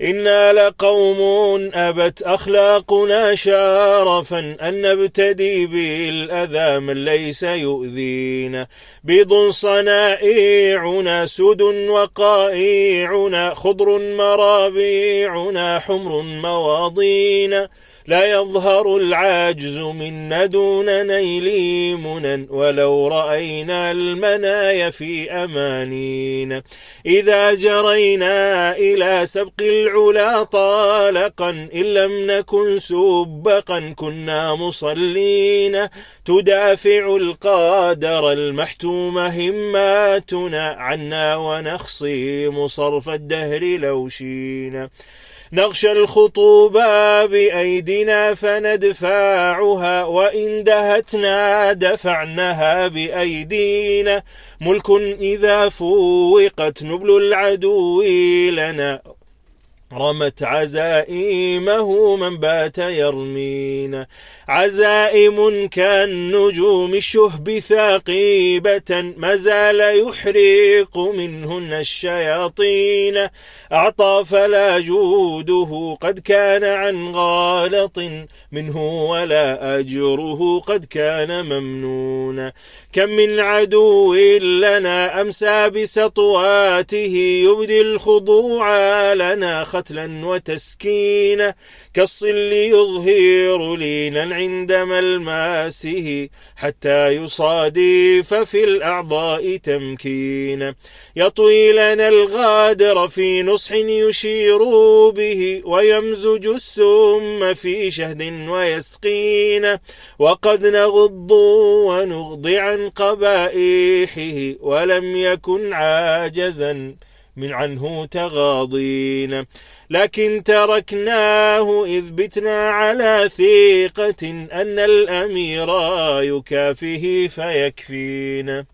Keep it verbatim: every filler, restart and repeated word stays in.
إنا لقوم أبت أخلاقنا شرفا أن نبتدي بالأذى من ليس يؤذينا. بيض صنائعنا سود وقائعنا خضر مرابيعنا حمر مواضينا. لا يظهر العجز منا دون نيل منى ولو رأينا المنايا في أمانينا. إذا جرينا إلى سبق العلا طالقا إن لم نكن سبقا كنا مصلين. تدافع القادر المحتوم هماتنا عنا ونخصيم صرف الدهر لو شينا. نغشى الخطوبة بأيدنا فندفعها وإن دهتنا دفعناها بأيدينا. ملك إذا فوقت نبل العدو لنا رمت عزائمه من بات يرمينا. عزائم كالنجوم الشهب ثاقيبة ما زال يحرق منهن الشياطين. أعطى فلا جوده قد كان عن غالط منه ولا أجره قد كان ممنونا. كم من عدو لنا أمسى بسطواته يبدي الخضوع لنا قتلا وتسكينا. كالصل يظهر لينا عند ملماسه حتى يصادف في الأعضاء تمكينا. يطوي لنا الغادر في نصح يشير به ويمزج السم في شهد ويسقينا. وقد نغض ونغضي عن قبائحه ولم يكن عاجزا من عنه تغاضينا. لكن تركناه إذ بتنا على ثقة أن الأمير يكافيه فيكفينا.